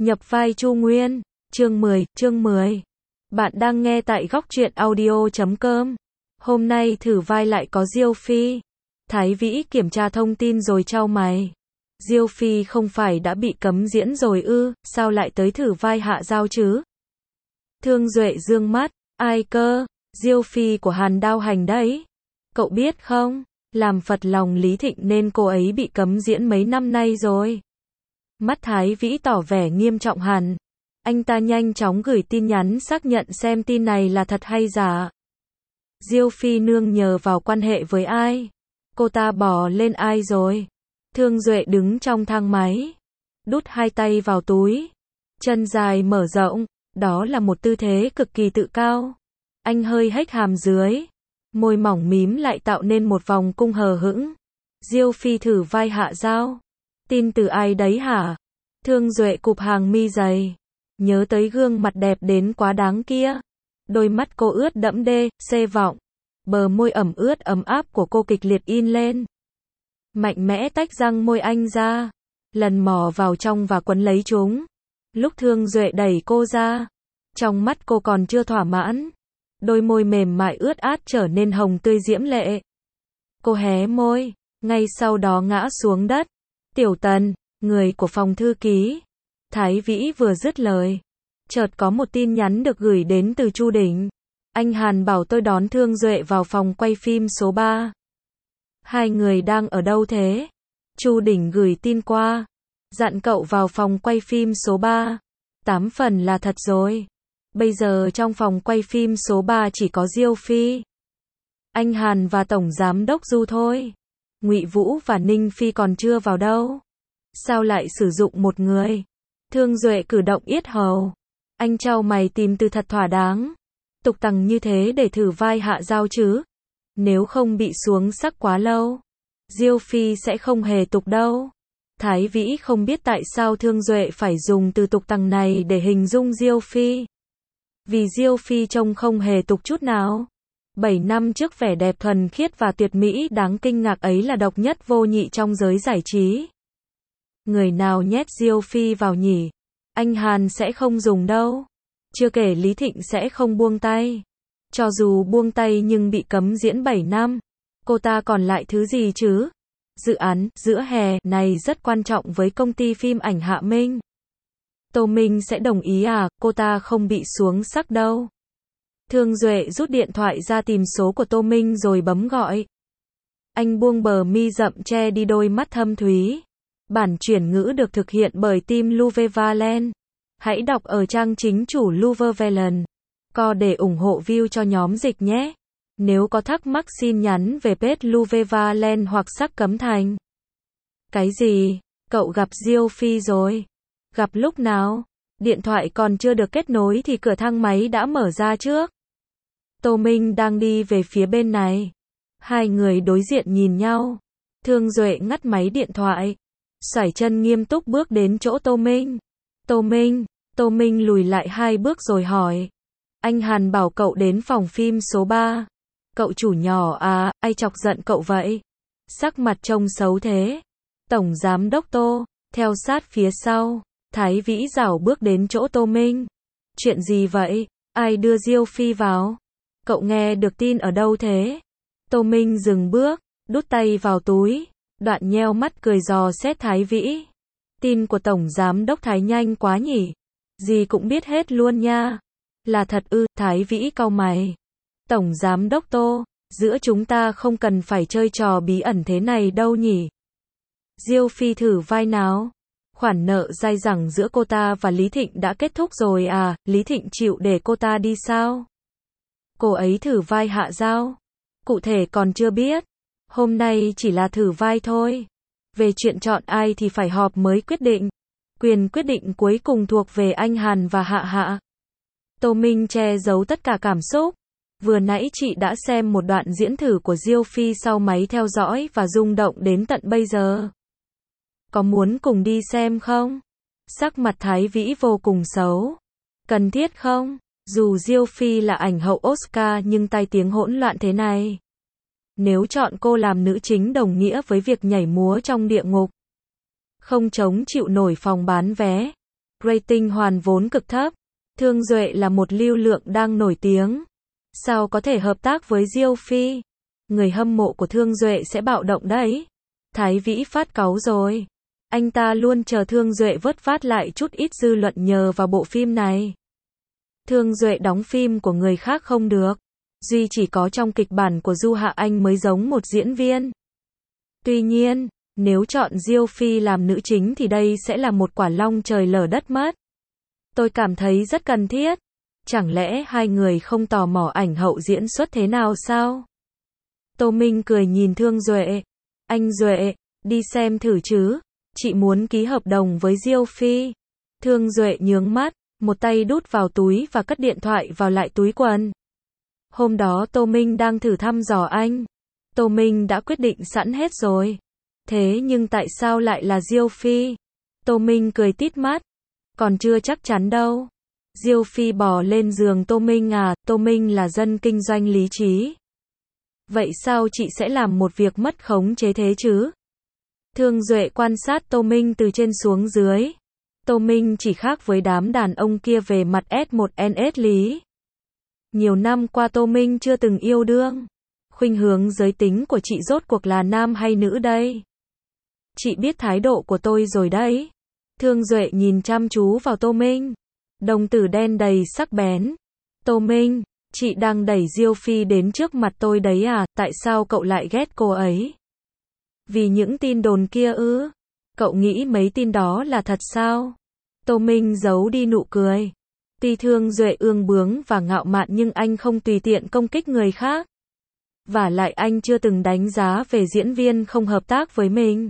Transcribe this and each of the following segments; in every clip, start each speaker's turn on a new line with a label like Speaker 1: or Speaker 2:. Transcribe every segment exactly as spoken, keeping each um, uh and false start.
Speaker 1: Nhập vai Chu Nguyên, chương mười, chương mười. Bạn đang nghe tại góc truyện audio chấm com. Hôm nay thử vai lại có Diêu Phi. Thái Vĩ kiểm tra thông tin rồi chau mày. Diêu Phi không phải đã bị cấm diễn rồi ư, sao lại tới thử vai Hạ Giao chứ? Thương Duệ dương mắt, ai cơ, Diêu Phi của Hàn Đao Hành đấy. Cậu biết không, làm phật lòng Lý Thịnh nên cô ấy bị cấm diễn mấy năm nay rồi. Mắt Thái Vĩ tỏ vẻ nghiêm trọng hẳn. Anh ta nhanh chóng gửi tin nhắn xác nhận xem tin này là thật hay giả. Diêu Phi nương nhờ vào quan hệ với ai? Cô ta bỏ lên ai rồi? Thương Duệ đứng trong thang máy, đút hai tay vào túi, chân dài mở rộng, đó là một tư thế cực kỳ tự cao. Anh hơi hếch hàm dưới, môi mỏng mím lại tạo nên một vòng cung hờ hững. Diêu Phi thử vai Hạ Giao. Tin từ ai đấy hả? Thương Duệ cụp hàng mi dày, nhớ tới gương mặt đẹp đến quá đáng kia. Đôi mắt cô ướt đẫm đê, xê vọng. Bờ môi ẩm ướt ấm áp của cô kịch liệt in lên. Mạnh mẽ tách răng môi anh ra, lần mò vào trong và quấn lấy chúng. Lúc Thương Duệ đẩy cô ra, trong mắt cô còn chưa thỏa mãn. Đôi môi mềm mại ướt át trở nên hồng tươi diễm lệ. Cô hé môi, ngay sau đó ngã xuống đất. Tiểu Tần, người của phòng thư ký. Thái Vĩ vừa dứt lời, chợt có một tin nhắn được gửi đến từ Chu Đỉnh. Anh Hàn bảo tôi đón Thương Duệ vào phòng quay phim số ba. Hai người đang ở đâu thế? Chu Đỉnh gửi tin qua, dặn cậu vào phòng quay phim số ba. Tám phần là thật rồi. Bây giờ trong phòng quay phim số ba chỉ có Diêu Phi, anh Hàn và Tổng Giám đốc Du thôi. Ngụy Vũ và Ninh Phi còn chưa vào đâu. Sao lại sử dụng một người? Thương Duệ cử động yết hầu. Anh chau mày tìm từ thật thỏa đáng. Tục tằng như thế để thử vai Hạ Giao chứ? Nếu không bị xuống sắc quá lâu, Diêu Phi sẽ không hề tục đâu. Thái Vĩ không biết tại sao Thương Duệ phải dùng từ tục tằng này để hình dung Diêu Phi. Vì Diêu Phi trông không hề tục chút nào. Bảy năm trước vẻ đẹp thuần khiết và tuyệt mỹ đáng kinh ngạc ấy là độc nhất vô nhị trong giới giải trí. Người nào nhét Diêu Phi vào nhỉ? Anh Hàn sẽ không dùng đâu. Chưa kể Lý Thịnh sẽ không buông tay. Cho dù buông tay nhưng bị cấm diễn bảy năm. Cô ta còn lại thứ gì chứ? Dự án giữa hè này rất quan trọng với công ty phim ảnh Hạ Minh. Tô Minh sẽ đồng ý à? Cô ta không bị xuống sắc đâu. Thương Duệ rút điện thoại ra tìm số của Tô Minh rồi bấm gọi. Anh buông bờ mi rậm che đi đôi mắt thâm thúy. Bản chuyển ngữ được thực hiện bởi team Luvevalent. Hãy đọc ở trang chính chủ Luvevalent. Co để ủng hộ view cho nhóm dịch nhé. Nếu có thắc mắc xin nhắn về page Luvevalent hoặc Sắc Cấm Thành. Cái gì? Cậu gặp Diêu Phi rồi? Gặp lúc nào? Điện thoại còn chưa được kết nối thì cửa thang máy đã mở ra trước. Tô Minh đang đi về phía bên này. Hai người đối diện nhìn nhau. Thương Duệ ngắt máy điện thoại, xoải chân nghiêm túc bước đến chỗ Tô Minh. Tô Minh, Tô Minh lùi lại hai bước rồi hỏi. Anh Hàn bảo cậu đến phòng phim số ba. Cậu chủ nhỏ à, ai chọc giận cậu vậy? Sắc mặt trông xấu thế. Tổng Giám đốc Tô, theo sát phía sau. Thái Vĩ rảo bước đến chỗ Tô Minh. Chuyện gì vậy? Ai đưa Diêu Phi vào? Cậu nghe được tin ở đâu thế? Tô Minh dừng bước, đút tay vào túi, đoạn nheo mắt cười dò xét Thái Vĩ. Tin của Tổng Giám đốc Thái nhanh quá nhỉ? Gì cũng biết hết luôn nha. Là thật ư? Thái Vĩ cau mày. Tổng Giám đốc Tô, giữa chúng ta không cần phải chơi trò bí ẩn thế này đâu nhỉ? Diêu Phi thử vai nào? Khoản nợ dai dẳng giữa cô ta và Lý Thịnh đã kết thúc rồi à? Lý Thịnh chịu để cô ta đi sao? Cô ấy thử vai Hạ Giao. Cụ thể còn chưa biết. Hôm nay chỉ là thử vai thôi. Về chuyện chọn ai thì phải họp mới quyết định. Quyền quyết định cuối cùng thuộc về anh Hàn và Hạ Hạ. Tô Minh che giấu tất cả cảm xúc. Vừa nãy chị đã xem một đoạn diễn thử của Diêu Phi sau máy theo dõi và rung động đến tận bây giờ. Có muốn cùng đi xem không? Sắc mặt Thái Vĩ vô cùng xấu. Cần thiết không? Dù Diêu Phi là ảnh hậu Oscar nhưng tai tiếng hỗn loạn thế này. Nếu chọn cô làm nữ chính đồng nghĩa với việc nhảy múa trong địa ngục. Không chống chịu nổi phòng bán vé. Rating hoàn vốn cực thấp. Thương Duệ là một lưu lượng đang nổi tiếng. Sao có thể hợp tác với Diêu Phi? Người hâm mộ của Thương Duệ sẽ bạo động đấy. Thái Vĩ phát cáu rồi. Anh ta luôn chờ Thương Duệ vớt vát lại chút ít dư luận nhờ vào bộ phim này. Thương Duệ đóng phim của người khác không được. Duy chỉ có trong kịch bản của Du Hạ Anh mới giống một diễn viên. Tuy nhiên, nếu chọn Diêu Phi làm nữ chính thì đây sẽ là một quả long trời lở đất mất. Tôi cảm thấy rất cần thiết. Chẳng lẽ hai người không tò mò ảnh hậu diễn xuất thế nào sao? Tô Minh cười nhìn Thương Duệ. Anh Duệ, đi xem thử chứ. Chị muốn ký hợp đồng với Diêu Phi. Thương Duệ nhướng mắt, một tay đút vào túi và cất điện thoại vào lại túi quần. Hôm đó Tô Minh đang thử thăm dò anh. Tô Minh đã quyết định sẵn hết rồi. Thế nhưng tại sao lại là Diêu Phi? Tô Minh cười tít mắt. Còn chưa chắc chắn đâu. Diêu Phi bò lên giường Tô Minh à, Tô Minh là dân kinh doanh lý trí. Vậy sao chị sẽ làm một việc mất khống chế thế chứ? Thương Duệ quan sát Tô Minh từ trên xuống dưới. Tô Minh chỉ khác với đám đàn ông kia về mặt S một N S lý. Nhiều năm qua Tô Minh chưa từng yêu đương. Khuynh hướng giới tính của chị rốt cuộc là nam hay nữ đây? Chị biết thái độ của tôi rồi đấy. Thương Duệ nhìn chăm chú vào Tô Minh. Đồng tử đen đầy sắc bén. Tô Minh, chị đang đẩy Diêu Phi đến trước mặt tôi đấy à, tại sao cậu lại ghét cô ấy? Vì những tin đồn kia ư? Cậu nghĩ mấy tin đó là thật sao? Tô Minh giấu đi nụ cười. Tuy Thương Duệ ương bướng và ngạo mạn nhưng anh không tùy tiện công kích người khác. Vả lại anh chưa từng đánh giá về diễn viên không hợp tác với mình.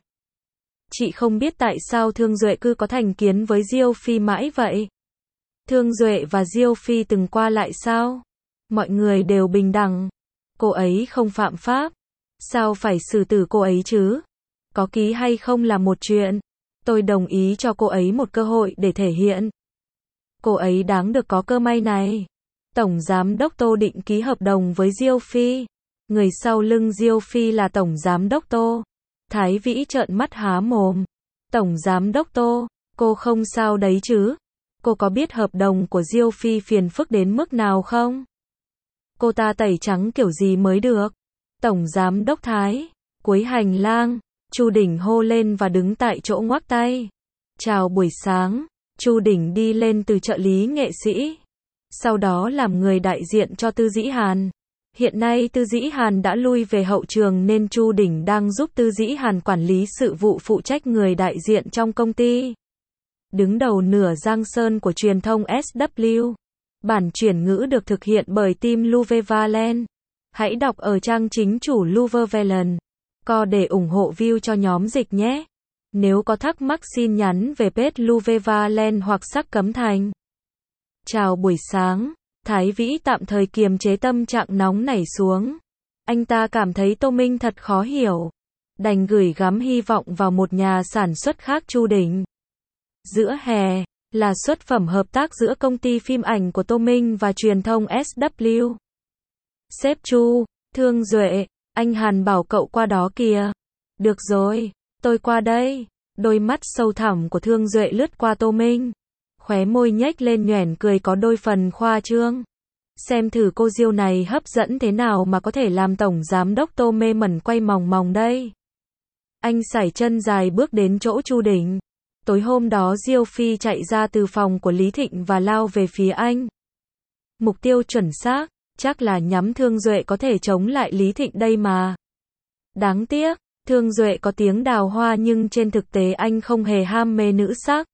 Speaker 1: Chị không biết tại sao Thương Duệ cứ có thành kiến với Diêu Phi mãi vậy. Thương Duệ và Diêu Phi từng qua lại sao? Mọi người đều bình đẳng. Cô ấy không phạm pháp. Sao phải xử tử cô ấy chứ? Có ký hay không là một chuyện. Tôi đồng ý cho cô ấy một cơ hội để thể hiện. Cô ấy đáng được có cơ may này. Tổng Giám đốc Tô định ký hợp đồng với Diêu Phi. Người sau lưng Diêu Phi là Tổng Giám đốc Tô. Thái Vĩ trợn mắt há mồm. Tổng Giám đốc Tô, cô không sao đấy chứ? Cô có biết hợp đồng của Diêu Phi phiền phức đến mức nào không? Cô ta tẩy trắng kiểu gì mới được? Tổng Giám đốc Thái. Cuối hành lang, Chu Đỉnh hô lên và đứng tại chỗ ngoắc tay. Chào buổi sáng. Chu Đỉnh đi lên từ trợ lý nghệ sĩ. Sau đó làm người đại diện cho Tư Dĩ Hàn. Hiện nay Tư Dĩ Hàn đã lui về hậu trường nên Chu Đỉnh đang giúp Tư Dĩ Hàn quản lý sự vụ phụ trách người đại diện trong công ty. Đứng đầu nửa Giang Sơn của truyền thông S W. Bản chuyển ngữ được thực hiện bởi team Luvevalent. Hãy đọc ở trang chính chủ Luvevalent. Co để ủng hộ view cho nhóm dịch nhé. Nếu có thắc mắc xin nhắn về page Luvevalent hoặc Sắc Cấm Thành. Chào buổi sáng. Thái Vĩ tạm thời kiềm chế tâm trạng nóng nảy xuống. Anh ta cảm thấy Tô Minh thật khó hiểu. Đành gửi gắm hy vọng vào một nhà sản xuất khác Chu Đỉnh. Giữa hè, là xuất phẩm hợp tác giữa công ty phim ảnh của Tô Minh và truyền thông S W. Sếp Chu, Thương Duệ, anh Hàn bảo cậu qua đó kìa. Được rồi, tôi qua đây. Đôi mắt sâu thẳm của Thương Duệ lướt qua Tô Minh. Khóe môi nhếch lên nhoẻn cười có đôi phần khoa trương. Xem thử cô Diêu này hấp dẫn thế nào mà có thể làm Tổng Giám đốc Tô mê mẩn quay mòng mòng đây. Anh sải chân dài bước đến chỗ Chu Đỉnh. Tối hôm đó Diêu Phi chạy ra từ phòng của Lý Thịnh và lao về phía anh. Mục tiêu chuẩn xác, chắc là nhắm Thương Duệ có thể chống lại Lý Thịnh đây mà. Đáng tiếc, Thương Duệ có tiếng đào hoa nhưng trên thực tế anh không hề ham mê nữ sắc.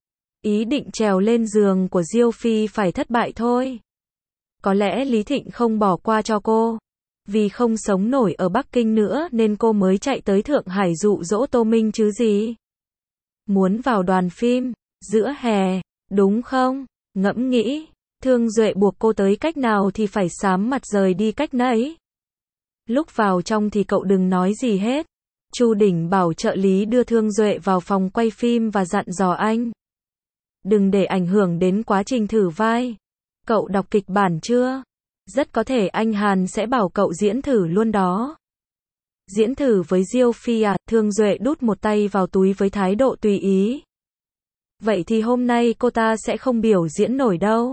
Speaker 1: Ý định trèo lên giường của Diêu Phi phải thất bại thôi. Có lẽ Lý Thịnh không bỏ qua cho cô. Vì không sống nổi ở Bắc Kinh nữa nên cô mới chạy tới Thượng Hải dụ dỗ Tô Minh chứ gì. Muốn vào đoàn phim, giữa hè, đúng không? Ngẫm nghĩ, Thương Duệ buộc cô tới cách nào thì phải sám mặt rời đi cách nấy. Lúc vào trong thì cậu đừng nói gì hết. Chu Đỉnh bảo trợ lý đưa Thương Duệ vào phòng quay phim và dặn dò anh. Đừng để ảnh hưởng đến quá trình thử vai. Cậu đọc kịch bản chưa? Rất có thể anh Hàn sẽ bảo cậu diễn thử luôn đó. Diễn thử với Diêu Phi à? Thương Duệ đút một tay vào túi với thái độ tùy ý. Vậy thì hôm nay cô ta sẽ không biểu diễn nổi đâu.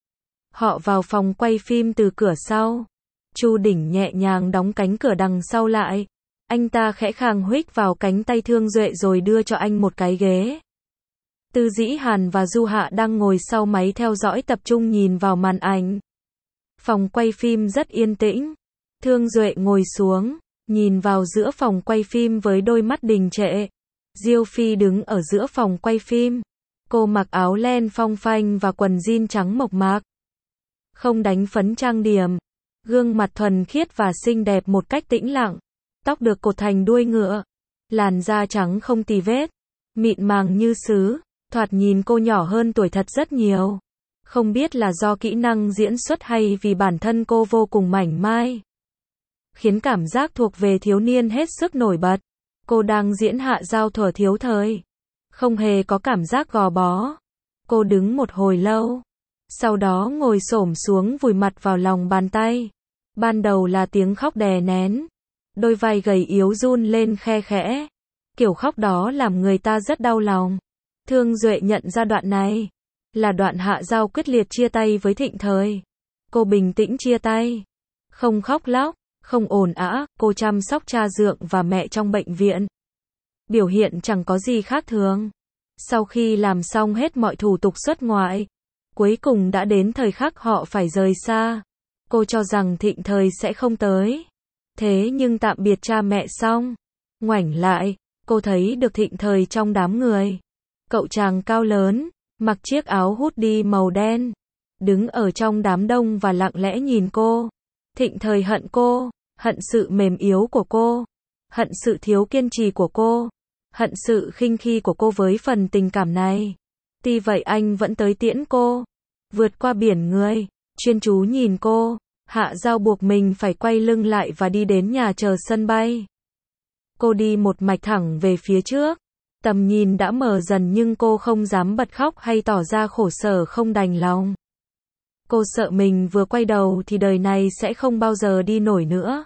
Speaker 1: Họ vào phòng quay phim từ cửa sau. Chu Đỉnh nhẹ nhàng đóng cánh cửa đằng sau lại. Anh ta khẽ khàng huých vào cánh tay Thương Duệ rồi đưa cho anh một cái ghế. Tư Dĩ Hàn và Du Hạ đang ngồi sau máy theo dõi tập trung nhìn vào màn ảnh. Phòng quay phim rất yên tĩnh. Thương Duệ ngồi xuống, nhìn vào giữa phòng quay phim với đôi mắt đình trệ. Diêu Phi đứng ở giữa phòng quay phim. Cô mặc áo len phong phanh và quần jean trắng mộc mạc. Không đánh phấn trang điểm. Gương mặt thuần khiết và xinh đẹp một cách tĩnh lặng. Tóc được cột thành đuôi ngựa. Làn da trắng không tì vết. Mịn màng như sứ. Thoạt nhìn cô nhỏ hơn tuổi thật rất nhiều. Không biết là do kỹ năng diễn xuất hay vì bản thân cô vô cùng mảnh mai. Khiến cảm giác thuộc về thiếu niên hết sức nổi bật. Cô đang diễn Hạ Giao thuở thiếu thời. Không hề có cảm giác gò bó. Cô đứng một hồi lâu. Sau đó ngồi xổm xuống vùi mặt vào lòng bàn tay. Ban đầu là tiếng khóc đè nén. Đôi vai gầy yếu run lên khe khẽ. Kiểu khóc đó làm người ta rất đau lòng. Thương Duệ nhận ra đoạn này. Là đoạn Hạ Giao quyết liệt chia tay với Thịnh Thời. Cô bình tĩnh chia tay. Không khóc lóc, không ồn ào, cô chăm sóc cha dượng và mẹ trong bệnh viện. Biểu hiện chẳng có gì khác thường. Sau khi làm xong hết mọi thủ tục xuất ngoại, cuối cùng đã đến thời khắc họ phải rời xa. Cô cho rằng Thịnh Thời sẽ không tới. Thế nhưng tạm biệt cha mẹ xong, ngoảnh lại, cô thấy được Thịnh Thời trong đám người. Cậu chàng cao lớn, mặc chiếc áo hoodie màu đen, đứng ở trong đám đông và lặng lẽ nhìn cô. Thịnh Thời hận cô, hận sự mềm yếu của cô, hận sự thiếu kiên trì của cô, hận sự khinh khi của cô với phần tình cảm này. Tuy vậy anh vẫn tới tiễn cô, vượt qua biển người, chuyên chú nhìn cô. Hạ Giao buộc mình phải quay lưng lại và đi đến nhà chờ sân bay. Cô đi một mạch thẳng về phía trước. Tầm nhìn đã mờ dần nhưng cô không dám bật khóc hay tỏ ra khổ sở không đành lòng. Cô sợ mình vừa quay đầu thì đời này sẽ không bao giờ đi nổi nữa.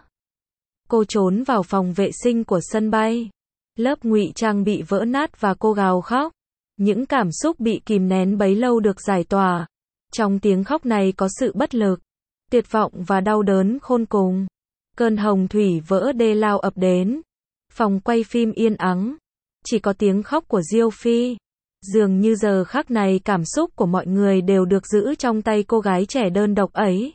Speaker 1: Cô trốn vào phòng vệ sinh của sân bay. Lớp ngụy trang bị vỡ nát và cô gào khóc. Những cảm xúc bị kìm nén bấy lâu được giải tỏa. Trong tiếng khóc này có sự bất lực, tuyệt vọng và đau đớn khôn cùng. Cơn hồng thủy vỡ đê lao ập đến. Phòng quay phim yên ắng. Chỉ có tiếng khóc của Diêu Phi. Dường như giờ khắc này cảm xúc của mọi người đều được giữ trong tay cô gái trẻ đơn độc ấy.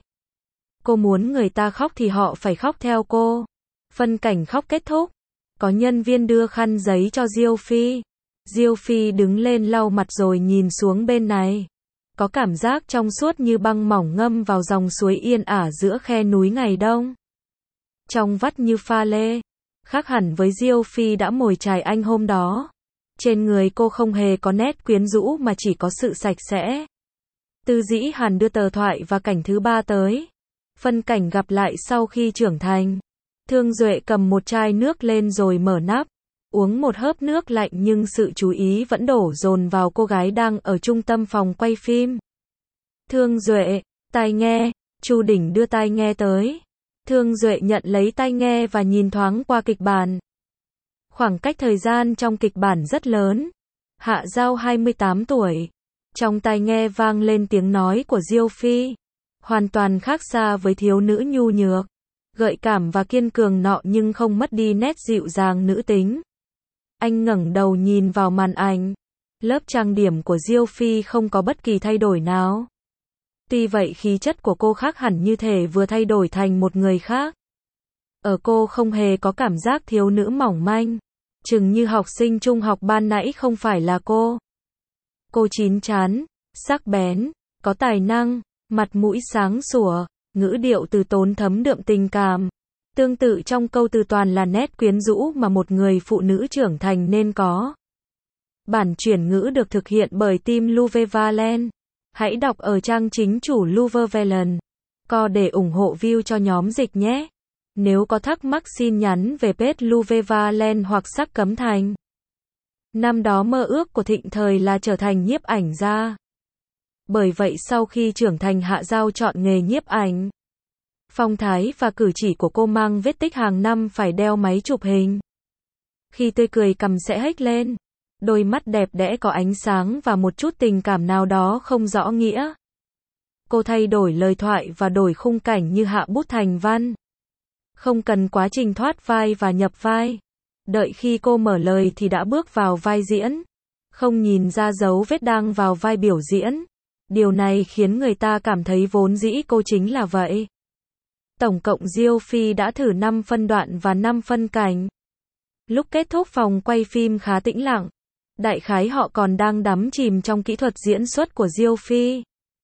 Speaker 1: Cô muốn người ta khóc thì họ phải khóc theo cô. Phân cảnh khóc kết thúc. Có nhân viên đưa khăn giấy cho Diêu Phi. Diêu Phi đứng lên lau mặt rồi nhìn xuống bên này. Có cảm giác trong suốt như băng mỏng ngâm vào dòng suối yên ả giữa khe núi ngày đông. Trong vắt như pha lê. Khác hẳn với Diêu Phi đã mồi chài anh hôm đó. Trên người cô không hề có nét quyến rũ mà chỉ có sự sạch sẽ. Tư Dĩ Hàn đưa tờ thoại và cảnh thứ ba tới. Phân cảnh gặp lại sau khi trưởng thành. Thương Duệ cầm một chai nước lên rồi mở nắp. Uống một hớp nước lạnh nhưng sự chú ý vẫn đổ dồn vào cô gái đang ở trung tâm phòng quay phim. Thương Duệ, tai nghe. Chu Đỉnh đưa tai nghe tới. Thương Duệ nhận lấy tai nghe và nhìn thoáng qua kịch bản. Khoảng cách thời gian trong kịch bản rất lớn. Hạ Giao hai mươi tám tuổi. Trong tai nghe vang lên tiếng nói của Diêu Phi. Hoàn toàn khác xa với thiếu nữ nhu nhược, gợi cảm và kiên cường nọ nhưng không mất đi nét dịu dàng nữ tính. Anh ngẩng đầu nhìn vào màn ảnh. Lớp trang điểm của Diêu Phi không có bất kỳ thay đổi nào. Tuy vậy khí chất của cô khác hẳn như thể vừa thay đổi thành một người khác. Ở cô không hề có cảm giác thiếu nữ mỏng manh. Chừng như học sinh trung học ban nãy không phải là cô. Cô chín chắn, sắc bén, có tài năng, mặt mũi sáng sủa, ngữ điệu từ tốn thấm đượm tình cảm. Tương tự trong câu từ toàn là nét quyến rũ mà một người phụ nữ trưởng thành nên có. Bản chuyển ngữ được thực hiện bởi team Louvre Valen. Hãy đọc ở trang chính chủ Louvre Valen. Co để ủng hộ view cho nhóm dịch nhé. Nếu có thắc mắc xin nhắn về page Louvre Valen hoặc Sắc Cấm Thành. Năm đó mơ ước của Thịnh Thời là trở thành nhiếp ảnh gia. Bởi vậy sau khi trưởng thành Hạ Giao chọn nghề nhiếp ảnh. Phong thái và cử chỉ của cô mang vết tích hàng năm phải đeo máy chụp hình. Khi tươi cười cằm sẽ hếch lên. Đôi mắt đẹp đẽ có ánh sáng và một chút tình cảm nào đó không rõ nghĩa. Cô thay đổi lời thoại và đổi khung cảnh như hạ bút thành văn. Không cần quá trình thoát vai và nhập vai. Đợi khi cô mở lời thì đã bước vào vai diễn. Không nhìn ra dấu vết đang vào vai biểu diễn. Điều này khiến người ta cảm thấy vốn dĩ cô chính là vậy. Tổng cộng Diêu Phi đã thử năm phân đoạn và năm phân cảnh. Lúc kết thúc phòng quay phim khá tĩnh lặng. Đại khái họ còn đang đắm chìm trong kỹ thuật diễn xuất của Diêu Phi.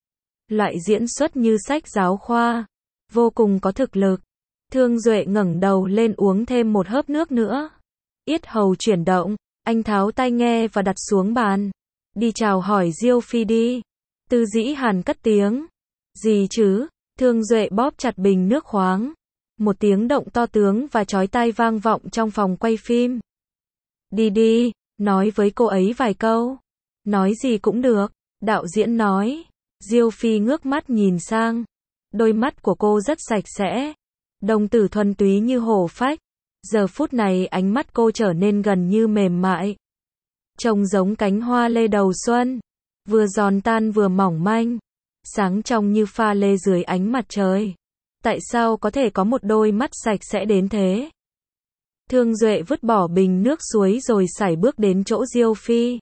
Speaker 1: Loại diễn xuất như sách giáo khoa. Vô cùng có thực lực. Thương Duệ ngẩng đầu lên uống thêm một hớp nước nữa. Yết hầu chuyển động. Anh tháo tai nghe và đặt xuống bàn. Đi chào hỏi Diêu Phi đi. Tư Dĩ Hàn cất tiếng. Gì chứ? Thương Duệ bóp chặt bình nước khoáng. Một tiếng động to tướng và chói tai vang vọng trong phòng quay phim. Đi đi, nói với cô ấy vài câu. Nói gì cũng được, đạo diễn nói. Diêu Phi ngước mắt nhìn sang. Đôi mắt của cô rất sạch sẽ. Đồng tử thuần túy như hổ phách. Giờ phút này ánh mắt cô trở nên gần như mềm mại. Trông giống cánh hoa lê đầu xuân. Vừa giòn tan vừa mỏng manh. Sáng trong như pha lê dưới ánh mặt trời. Tại sao có thể có một đôi mắt sạch sẽ đến thế? Thương Duệ vứt bỏ bình nước suối rồi sải bước đến chỗ Diêu Phi.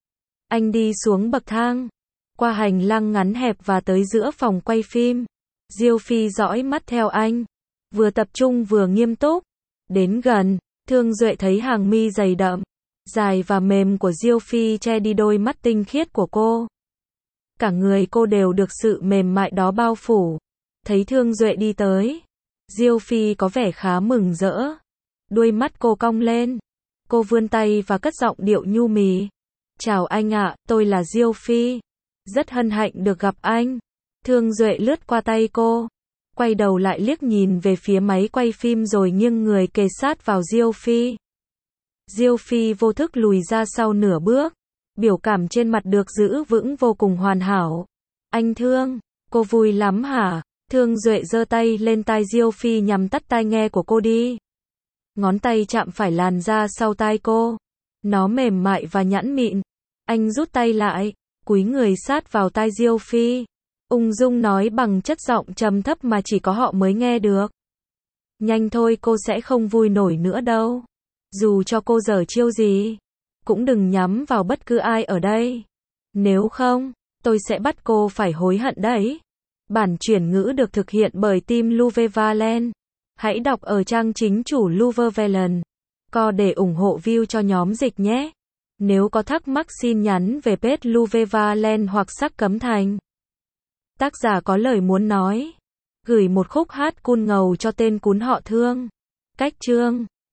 Speaker 1: Anh đi xuống bậc thang. Qua hành lang ngắn hẹp và tới giữa phòng quay phim. Diêu Phi dõi mắt theo anh. Vừa tập trung vừa nghiêm túc. Đến gần, Thương Duệ thấy hàng mi dày đậm, dài và mềm của Diêu Phi che đi đôi mắt tinh khiết của cô. Cả người cô đều được sự mềm mại đó bao phủ. Thấy Thương Duệ đi tới, Diêu Phi có vẻ khá mừng rỡ. Đuôi mắt cô cong lên. Cô vươn tay và cất giọng điệu nhu mì. Chào anh ạ, tôi là Diêu Phi. Rất hân hạnh được gặp anh. Thương Duệ lướt qua tay cô. Quay đầu lại liếc nhìn về phía máy quay phim rồi nghiêng người kề sát vào Diêu Phi. Diêu Phi vô thức lùi ra sau nửa bước. Biểu cảm trên mặt được giữ vững vô cùng hoàn hảo. Anh Thương, cô vui lắm hả? Thương Duệ giơ tay lên tai Diêu Phi nhằm tắt tai nghe của cô đi. Ngón tay chạm phải làn da sau tai cô. Nó mềm mại và nhẵn mịn. Anh rút tay lại, cúi người sát vào tai Diêu Phi. Ung dung nói bằng chất giọng trầm thấp mà chỉ có họ mới nghe được. Nhanh thôi, cô sẽ không vui nổi nữa đâu. Dù cho cô giở chiêu gì, cũng đừng nhắm vào bất cứ ai ở đây. Nếu không, tôi sẽ bắt cô phải hối hận đấy. Bản chuyển ngữ được thực hiện bởi team Luvevalent. Hãy đọc ở trang chính chủ Luvevalent. Co để ủng hộ view cho nhóm dịch nhé. Nếu có thắc mắc xin nhắn về page Luvevalent hoặc Sắc Cấm Thành. Tác giả có lời muốn nói. Gửi một khúc hát cool ngầu cho tên cún họ Thương. Cách chương